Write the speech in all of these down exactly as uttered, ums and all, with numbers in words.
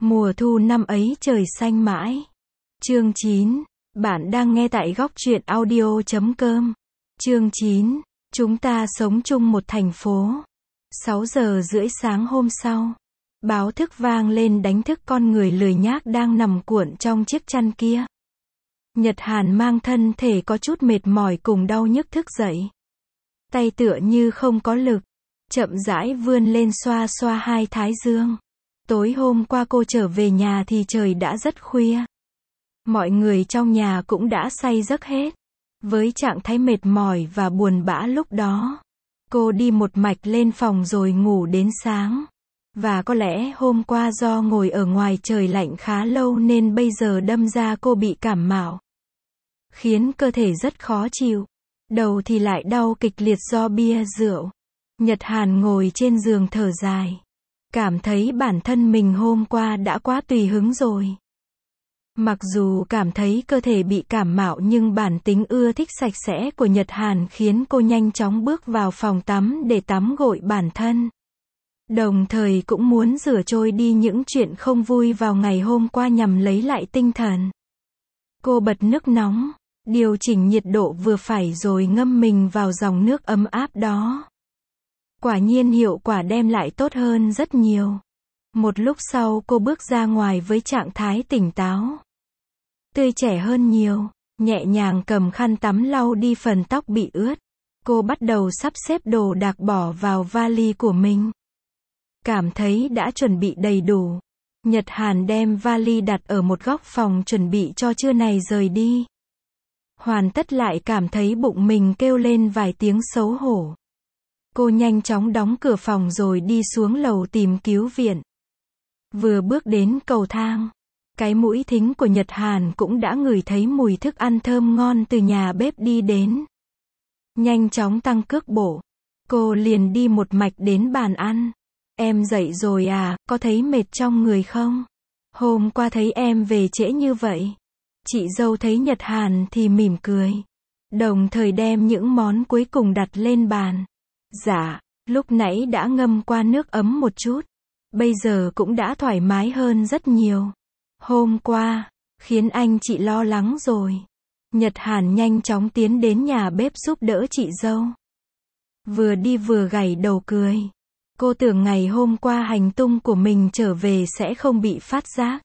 Mùa thu năm ấy trời xanh mãi. Chương chín. Bạn đang nghe tại góc truyện audio chấm com. Chương chín. Chúng ta sống chung một thành phố. sáu giờ rưỡi sáng hôm sau, báo thức vang lên đánh thức con người lười nhác đang nằm cuộn trong chiếc chăn kia. Nhật Hàn mang thân thể có chút mệt mỏi cùng đau nhức thức dậy. Tay tựa như không có lực, chậm rãi vươn lên xoa xoa hai thái dương. Tối hôm qua cô trở về nhà thì trời đã rất khuya. Mọi người trong nhà cũng đã say giấc hết. Với trạng thái mệt mỏi và buồn bã lúc đó, cô đi một mạch lên phòng rồi ngủ đến sáng. Và có lẽ hôm qua do ngồi ở ngoài trời lạnh khá lâu nên bây giờ đâm ra cô bị cảm mạo, khiến cơ thể rất khó chịu. Đầu thì lại đau kịch liệt do bia rượu. Nhật Hàn ngồi trên giường thở dài, cảm thấy bản thân mình hôm qua đã quá tùy hứng rồi. Mặc dù cảm thấy cơ thể bị cảm mạo nhưng bản tính ưa thích sạch sẽ của Nhật Hàn khiến cô nhanh chóng bước vào phòng tắm để tắm gội bản thân. Đồng thời cũng muốn rửa trôi đi những chuyện không vui vào ngày hôm qua nhằm lấy lại tinh thần. Cô bật nước nóng, điều chỉnh nhiệt độ vừa phải rồi ngâm mình vào dòng nước ấm áp đó. Quả nhiên hiệu quả đem lại tốt hơn rất nhiều. Một lúc sau cô bước ra ngoài với trạng thái tỉnh táo, tươi trẻ hơn nhiều, nhẹ nhàng cầm khăn tắm lau đi phần tóc bị ướt. Cô bắt đầu sắp xếp đồ đạc bỏ vào vali của mình. Cảm thấy đã chuẩn bị đầy đủ, Nhật Hàn đem vali đặt ở một góc phòng chuẩn bị cho trưa này rời đi. Hoàn tất lại cảm thấy bụng mình kêu lên vài tiếng xấu hổ. Cô nhanh chóng đóng cửa phòng rồi đi xuống lầu tìm cứu viện. Vừa bước đến cầu thang, cái mũi thính của Nhật Hàn cũng đã ngửi thấy mùi thức ăn thơm ngon từ nhà bếp đi đến. Nhanh chóng tăng cước bộ, cô liền đi một mạch đến bàn ăn. Em dậy rồi à, có thấy mệt trong người không? Hôm qua thấy em về trễ như vậy. Chị dâu thấy Nhật Hàn thì mỉm cười, đồng thời đem những món cuối cùng đặt lên bàn. Dạ, lúc nãy đã ngâm qua nước ấm một chút. Bây giờ cũng đã thoải mái hơn rất nhiều. Hôm qua, khiến anh chị lo lắng rồi. Nhật Hàn nhanh chóng tiến đến nhà bếp giúp đỡ chị dâu. Vừa đi vừa gảy đầu cười. Cô tưởng ngày hôm qua hành tung của mình trở về sẽ không bị phát giác.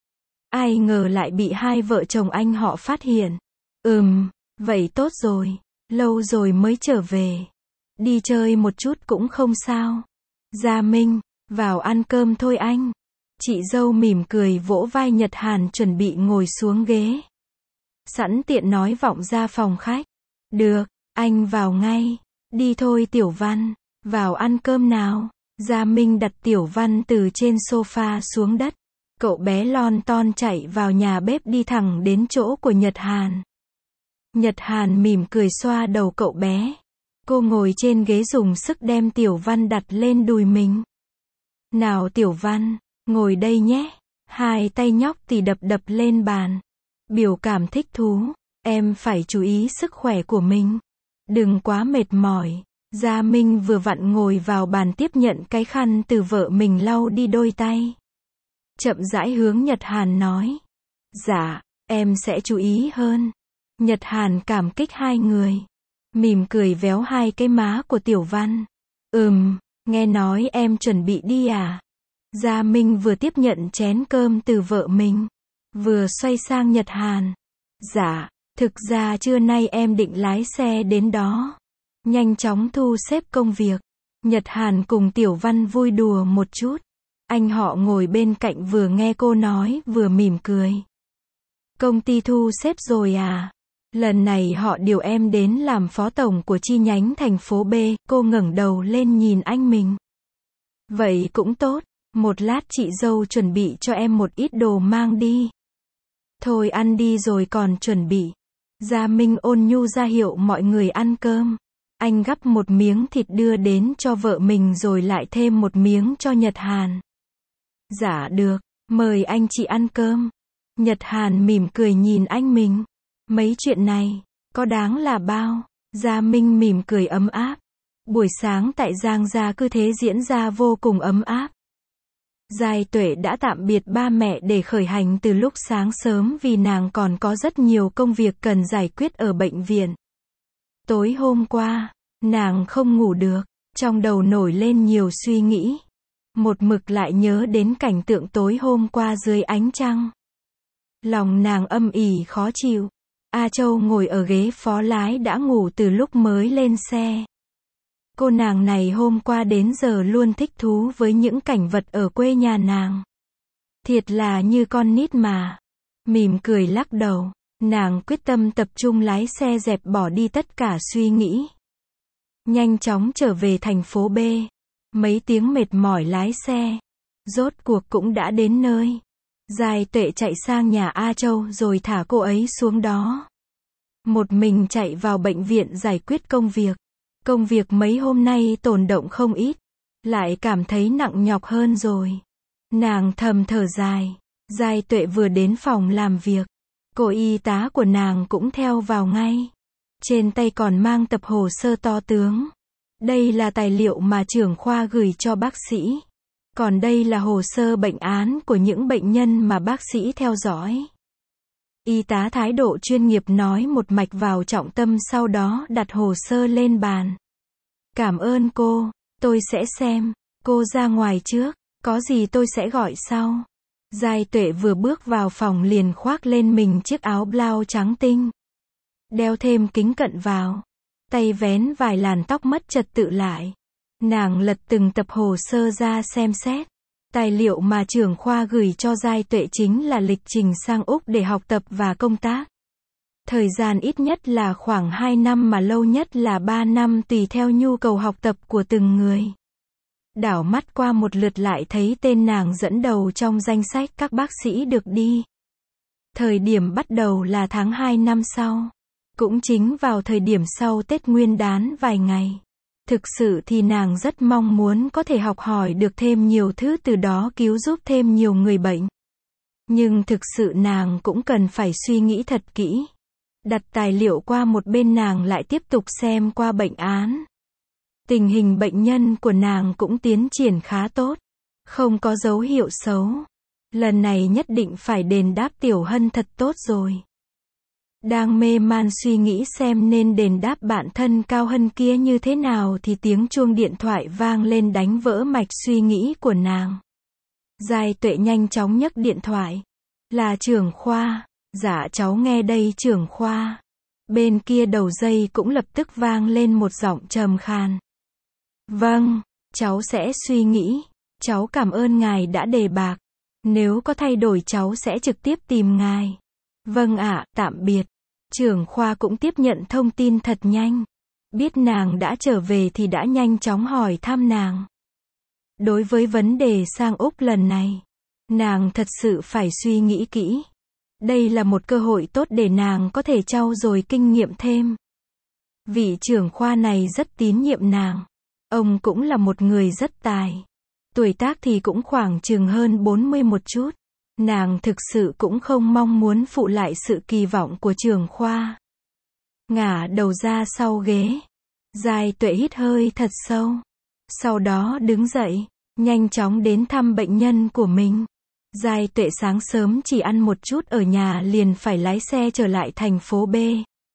Ai ngờ lại bị hai vợ chồng anh họ phát hiện. Ừm, vậy tốt rồi. Lâu rồi mới trở về. Đi chơi một chút cũng không sao. Gia Minh, vào ăn cơm thôi anh. Chị dâu mỉm cười vỗ vai Nhật Hàn chuẩn bị ngồi xuống ghế. Sẵn tiện nói vọng ra phòng khách. Được, anh vào ngay. Đi thôi Tiểu Văn, vào ăn cơm nào. Gia Minh đặt Tiểu Văn từ trên sofa xuống đất. Cậu bé lon ton chạy vào nhà bếp đi thẳng đến chỗ của Nhật Hàn. Nhật Hàn mỉm cười xoa đầu cậu bé. Cô ngồi trên ghế dùng sức đem Tiểu Văn đặt lên đùi mình. Nào Tiểu Văn, ngồi đây nhé. Hai tay nhóc thì đập đập lên bàn. Biểu cảm thích thú. Em phải chú ý sức khỏe của mình. Đừng quá mệt mỏi. Gia Minh vừa vặn ngồi vào bàn tiếp nhận cái khăn từ vợ mình lau đi đôi tay. Chậm rãi hướng Nhật Hàn nói. Dạ, em sẽ chú ý hơn. Nhật Hàn cảm kích hai người. Mỉm cười véo hai cái má của Tiểu Văn. Ừm, nghe nói em chuẩn bị đi à? Gia Minh vừa tiếp nhận chén cơm từ vợ mình, vừa xoay sang Nhật Hàn. Dạ, thực ra trưa nay em định lái xe đến đó. Nhanh chóng thu xếp công việc. Nhật Hàn cùng Tiểu Văn vui đùa một chút. Anh họ ngồi bên cạnh vừa nghe cô nói vừa mỉm cười. Công ty thu xếp rồi à? Lần này họ điều em đến làm phó tổng của chi nhánh thành phố B. Cô ngẩng đầu lên nhìn anh mình. Vậy cũng tốt. Một lát chị dâu chuẩn bị cho em một ít đồ mang đi. Thôi ăn đi rồi còn chuẩn bị. Gia Minh ôn nhu ra hiệu mọi người ăn cơm. Anh gắp một miếng thịt đưa đến cho vợ mình rồi lại thêm một miếng cho Nhật Hàn. Dạ được, mời anh chị ăn cơm. Nhật Hàn mỉm cười nhìn anh mình. Mấy chuyện này, có đáng là bao? Gia Minh mỉm cười ấm áp. Buổi sáng tại Giang gia cứ thế diễn ra vô cùng ấm áp. Giai Tuệ đã tạm biệt ba mẹ để khởi hành từ lúc sáng sớm vì nàng còn có rất nhiều công việc cần giải quyết ở bệnh viện. Tối hôm qua, nàng không ngủ được, trong đầu nổi lên nhiều suy nghĩ. Một mực lại nhớ đến cảnh tượng tối hôm qua dưới ánh trăng. Lòng nàng âm ỉ khó chịu. A Châu ngồi ở ghế phó lái đã ngủ từ lúc mới lên xe. Cô nàng này hôm qua đến giờ luôn thích thú với những cảnh vật ở quê nhà nàng. Thiệt là như con nít mà. Mỉm cười lắc đầu, nàng quyết tâm tập trung lái xe dẹp bỏ đi tất cả suy nghĩ. Nhanh chóng trở về thành phố B. Mấy tiếng mệt mỏi lái xe. Rốt cuộc cũng đã đến nơi. Giai Tuệ chạy sang nhà A Châu rồi thả cô ấy xuống đó. Một mình chạy vào bệnh viện giải quyết công việc. Công việc mấy hôm nay tồn động không ít. Lại cảm thấy nặng nhọc hơn rồi. Nàng thầm thở dài. Giai Tuệ vừa đến phòng làm việc. Cô y tá của nàng cũng theo vào ngay. Trên tay còn mang tập hồ sơ to tướng. Đây là tài liệu mà trưởng khoa gửi cho bác sĩ. Còn đây là hồ sơ bệnh án của những bệnh nhân mà bác sĩ theo dõi. Y tá thái độ chuyên nghiệp nói một mạch vào trọng tâm, sau đó đặt hồ sơ lên bàn. Cảm ơn cô, tôi sẽ xem. Cô ra ngoài trước, có gì tôi sẽ gọi sau. Giai Tuệ vừa bước vào phòng liền khoác lên mình chiếc áo blau trắng tinh. Đeo thêm kính cận vào. Tay vén vài làn tóc mất trật tự lại. Nàng lật từng tập hồ sơ ra xem xét. Tài liệu mà trưởng khoa gửi cho Giai Tuệ chính là lịch trình sang Úc để học tập và công tác. Thời gian ít nhất là khoảng hai năm mà lâu nhất là ba năm tùy theo nhu cầu học tập của từng người. Đảo mắt qua một lượt lại thấy tên nàng dẫn đầu trong danh sách các bác sĩ được đi. Thời điểm bắt đầu là tháng hai năm sau. Cũng chính vào thời điểm sau Tết Nguyên đán vài ngày. Thực sự thì nàng rất mong muốn có thể học hỏi được thêm nhiều thứ từ đó, cứu giúp thêm nhiều người bệnh. Nhưng thực sự nàng cũng cần phải suy nghĩ thật kỹ. Đặt tài liệu qua một bên, nàng lại tiếp tục xem qua bệnh án. Tình hình bệnh nhân của nàng cũng tiến triển khá tốt. Không có dấu hiệu xấu. Lần này nhất định phải đền đáp Tiểu Hân thật tốt rồi. Đang mê man suy nghĩ xem nên đền đáp bạn thân Cao Hân kia như thế nào thì tiếng chuông điện thoại vang lên đánh vỡ mạch suy nghĩ của nàng. Giai Tuệ nhanh chóng nhấc điện thoại. Là trưởng khoa. Dạ cháu nghe đây trưởng khoa. Bên kia đầu dây cũng lập tức vang lên một giọng trầm khàn. Vâng, cháu sẽ suy nghĩ. Cháu cảm ơn ngài đã đề bạc. Nếu có thay đổi cháu sẽ trực tiếp tìm ngài. Vâng ạ, tạm biệt. Trưởng khoa cũng tiếp nhận thông tin thật nhanh. Biết nàng đã trở về thì đã nhanh chóng hỏi thăm nàng. Đối với vấn đề sang Úc lần này, nàng thật sự phải suy nghĩ kỹ. Đây là một cơ hội tốt để nàng có thể trau dồi kinh nghiệm thêm. Vị trưởng khoa này rất tín nhiệm nàng. Ông cũng là một người rất tài. Tuổi tác thì cũng khoảng chừng hơn bốn mươi một chút. Nàng thực sự cũng không mong muốn phụ lại sự kỳ vọng của trưởng khoa. Ngả đầu ra sau ghế. Giai Tuệ hít hơi thật sâu. Sau đó đứng dậy, nhanh chóng đến thăm bệnh nhân của mình. Giai Tuệ sáng sớm chỉ ăn một chút ở nhà liền phải lái xe trở lại thành phố B.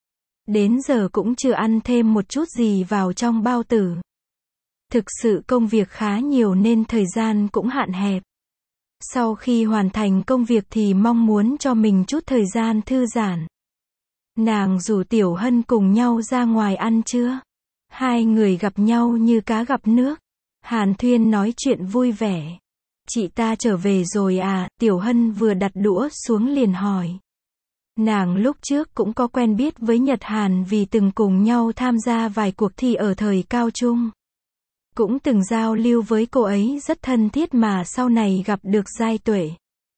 Đến giờ cũng chưa ăn thêm một chút gì vào trong bao tử. Thực sự công việc khá nhiều nên thời gian cũng hạn hẹp. Sau khi hoàn thành công việc thì mong muốn cho mình chút thời gian thư giãn. Nàng rủ Tiểu Hân cùng nhau ra ngoài ăn trưa. Hai người gặp nhau như cá gặp nước. Hàn Thuyên nói chuyện vui vẻ. Chị ta trở về rồi à? Tiểu Hân vừa đặt đũa xuống liền hỏi. Nàng lúc trước cũng có quen biết với Nhật Hàn vì từng cùng nhau tham gia vài cuộc thi ở thời cao trung. Cũng từng giao lưu với cô ấy rất thân thiết mà sau này gặp được Giai Tuệ.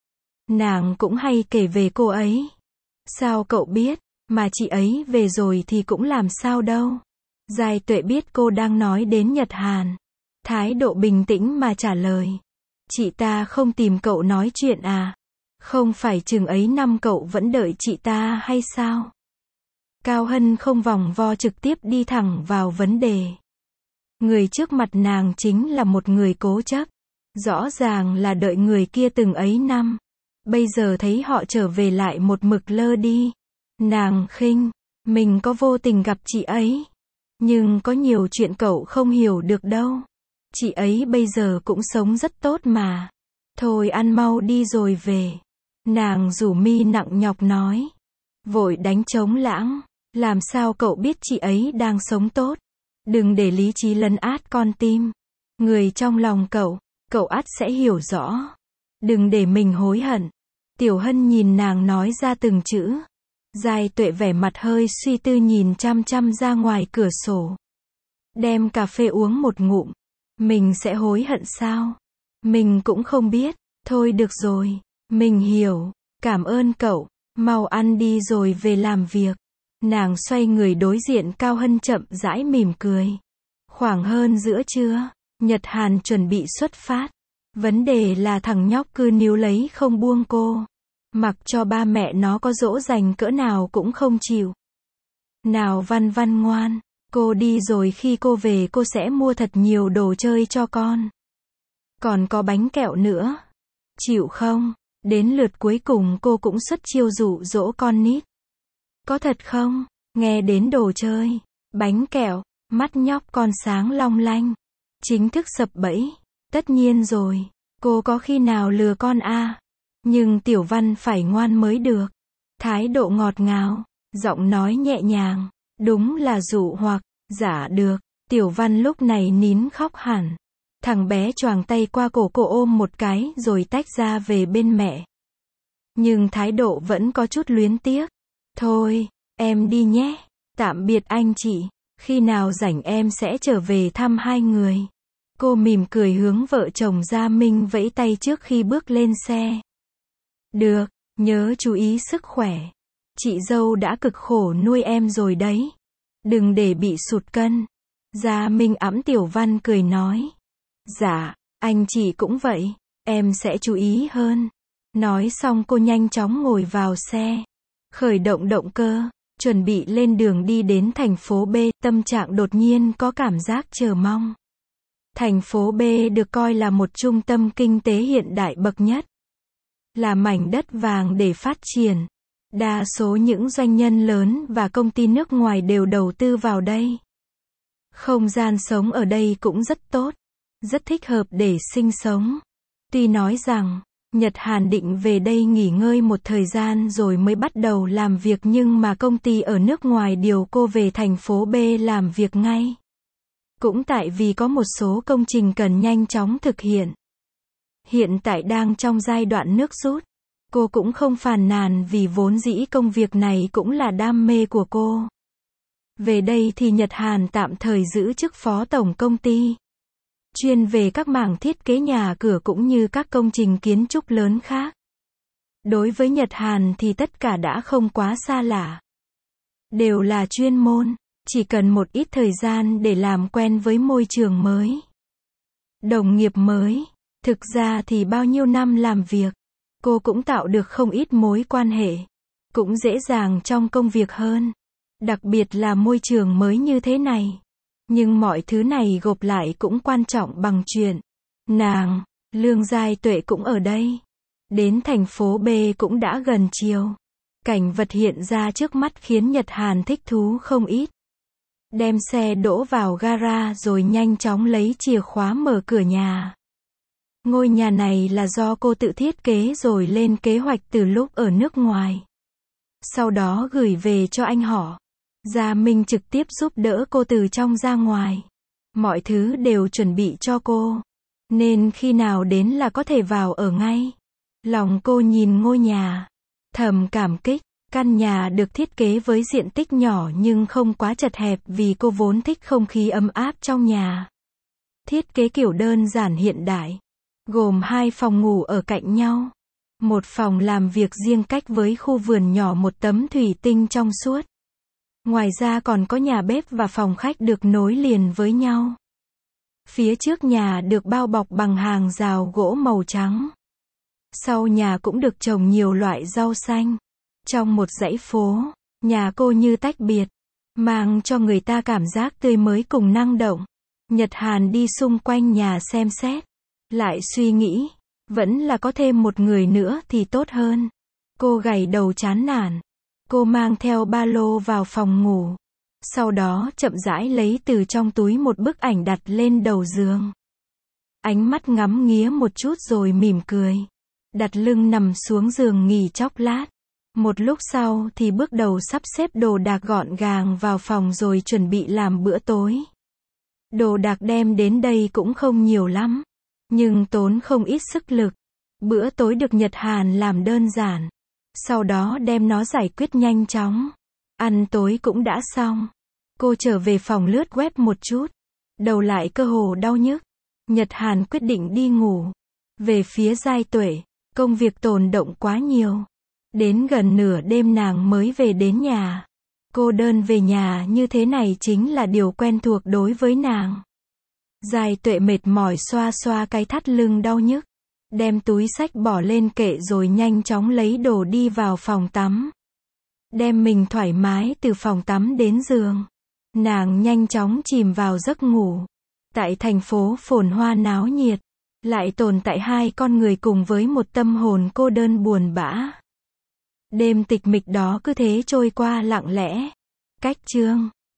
Nàng cũng hay kể về cô ấy. Sao cậu biết? Mà chị ấy về rồi thì cũng làm sao đâu. Giai Tuệ biết cô đang nói đến Nhật Hàn. Thái độ bình tĩnh mà trả lời. Chị ta không tìm cậu nói chuyện à? Không phải chừng ấy năm cậu vẫn đợi chị ta hay sao? Cao Hân không vòng vo, trực tiếp đi thẳng vào vấn đề. Người trước mặt nàng chính là một người cố chấp. Rõ ràng là đợi người kia từng ấy năm. Bây giờ thấy họ trở về lại một mực lơ đi. Nàng khinh, mình có vô tình gặp chị ấy. Nhưng có nhiều chuyện cậu không hiểu được đâu. Chị ấy bây giờ cũng sống rất tốt mà. Thôi ăn mau đi rồi về. Nàng rủ mi nặng nhọc nói. Vội đánh trống lãng. Làm sao cậu biết chị ấy đang sống tốt? Đừng để lý trí lấn át con tim. Người trong lòng cậu, cậu ắt sẽ hiểu rõ. Đừng để mình hối hận. Tiểu Hân nhìn nàng nói ra từng chữ. Giai Tuệ vẻ mặt hơi suy tư nhìn chăm chăm ra ngoài cửa sổ. Đem cà phê uống một ngụm. Mình sẽ hối hận sao? Mình cũng không biết. Thôi được rồi. Mình hiểu. Cảm ơn cậu. Mau ăn đi rồi về làm việc. Nàng xoay người đối diện Cao Hân chậm rãi mỉm cười. Khoảng hơn giữa trưa, Nhật Hàn chuẩn bị xuất phát. Vấn đề là thằng nhóc cứ níu lấy không buông cô. Mặc cho ba mẹ nó có dỗ dành cỡ nào cũng không chịu. Nào Văn Văn ngoan, cô đi rồi khi cô về cô sẽ mua thật nhiều đồ chơi cho con. Còn có bánh kẹo nữa. Chịu không? Đến lượt cuối cùng cô cũng xuất chiêu dụ dỗ con nít. Có thật không? Nghe đến đồ chơi, bánh kẹo, mắt nhóc con sáng long lanh. Chính thức sập bẫy. Tất nhiên rồi, cô có khi nào lừa con à? Nhưng Tiểu Văn phải ngoan mới được. Thái độ ngọt ngào, giọng nói nhẹ nhàng, đúng là dụ hoặc, giả được. Tiểu Văn lúc này nín khóc hẳn. Thằng bé choàng tay qua cổ cô ôm một cái rồi tách ra về bên mẹ. Nhưng thái độ vẫn có chút luyến tiếc. Thôi, em đi nhé. Tạm biệt anh chị. Khi nào rảnh em sẽ trở về thăm hai người. Cô mỉm cười hướng vợ chồng Gia Minh vẫy tay trước khi bước lên xe. Được, nhớ chú ý sức khỏe. Chị dâu đã cực khổ nuôi em rồi đấy. Đừng để bị sụt cân. Gia Minh ẵm Tiểu Văn cười nói. Dạ, anh chị cũng vậy. Em sẽ chú ý hơn. Nói xong cô nhanh chóng ngồi vào xe. Khởi động động cơ. Chuẩn bị lên đường đi đến thành phố B. Tâm trạng đột nhiên có cảm giác chờ mong. Thành phố B được coi là một trung tâm kinh tế hiện đại bậc nhất. Là mảnh đất vàng để phát triển. Đa số những doanh nhân lớn và công ty nước ngoài đều đầu tư vào đây. Không gian sống ở đây cũng rất tốt. Rất thích hợp để sinh sống. Tuy nói rằng, Nhật Hàn định về đây nghỉ ngơi một thời gian rồi mới bắt đầu làm việc nhưng mà công ty ở nước ngoài điều cô về thành phố B làm việc ngay. Cũng tại vì có một số công trình cần nhanh chóng thực hiện. Hiện tại đang trong giai đoạn nước rút. Cô cũng không phàn nàn vì vốn dĩ công việc này cũng là đam mê của cô. Về đây thì Nhật Hàn tạm thời giữ chức phó tổng công ty. Chuyên về các mảng thiết kế nhà cửa cũng như các công trình kiến trúc lớn khác. Đối với Nhật Hàn thì tất cả đã không quá xa lạ. Đều là chuyên môn, chỉ cần một ít thời gian để làm quen với môi trường mới. Đồng nghiệp mới, thực ra thì bao nhiêu năm làm việc, cô cũng tạo được không ít mối quan hệ. Cũng dễ dàng trong công việc hơn. Đặc biệt là môi trường mới như thế này. Nhưng mọi thứ này gộp lại cũng quan trọng bằng chuyện. Nàng, Lương Giai Tuệ cũng ở đây. Đến thành phố B cũng đã gần chiều. Cảnh vật hiện ra trước mắt khiến Nhật Hàn thích thú không ít. Đem xe đỗ vào gara rồi nhanh chóng lấy chìa khóa mở cửa nhà. Ngôi nhà này là do cô tự thiết kế rồi lên kế hoạch từ lúc ở nước ngoài. Sau đó gửi về cho anh họ. Gia Minh trực tiếp giúp đỡ cô từ trong ra ngoài. Mọi thứ đều chuẩn bị cho cô. Nên khi nào đến là có thể vào ở ngay. Lòng cô nhìn ngôi nhà. Thầm cảm kích. Căn nhà được thiết kế với diện tích nhỏ nhưng không quá chật hẹp vì cô vốn thích không khí ấm áp trong nhà. Thiết kế kiểu đơn giản hiện đại. Gồm hai phòng ngủ ở cạnh nhau. Một phòng làm việc riêng cách với khu vườn nhỏ một tấm thủy tinh trong suốt. Ngoài ra còn có nhà bếp và phòng khách được nối liền với nhau. Phía trước nhà được bao bọc bằng hàng rào gỗ màu trắng. Sau nhà cũng được trồng nhiều loại rau xanh. Trong một dãy phố, nhà cô như tách biệt, mang cho người ta cảm giác tươi mới cùng năng động. Nhật Hàn đi xung quanh nhà xem xét. Lại suy nghĩ, vẫn là có thêm một người nữa thì tốt hơn. Cô gảy đầu chán nản. Cô mang theo ba lô vào phòng ngủ. Sau đó chậm rãi lấy từ trong túi một bức ảnh đặt lên đầu giường. Ánh mắt ngắm nghía một chút rồi mỉm cười. Đặt lưng nằm xuống giường nghỉ chốc lát. Một lúc sau thì bước đầu sắp xếp đồ đạc gọn gàng vào phòng rồi chuẩn bị làm bữa tối. Đồ đạc đem đến đây cũng không nhiều lắm, nhưng tốn không ít sức lực. Bữa tối được Nhật Hàn làm đơn giản. Sau đó đem nó giải quyết nhanh chóng. Ăn tối cũng đã xong. Cô trở về phòng lướt web một chút. Đầu lại cơ hồ đau nhức. Nhật Hàn quyết định đi ngủ. Về phía Giai Tuệ, công việc tồn động quá nhiều. Đến gần nửa đêm nàng mới về đến nhà. Cô đơn về nhà như thế này chính là điều quen thuộc đối với nàng. Giai Tuệ mệt mỏi xoa xoa cái thắt lưng đau nhức. Đem túi xách bỏ lên kệ rồi nhanh chóng lấy đồ đi vào phòng tắm. Đem mình thoải mái từ phòng tắm đến giường. Nàng nhanh chóng chìm vào giấc ngủ. Tại thành phố phồn hoa náo nhiệt, lại tồn tại hai con người cùng với một tâm hồn cô đơn buồn bã. Đêm tịch mịch đó cứ thế trôi qua lặng lẽ. Cách chương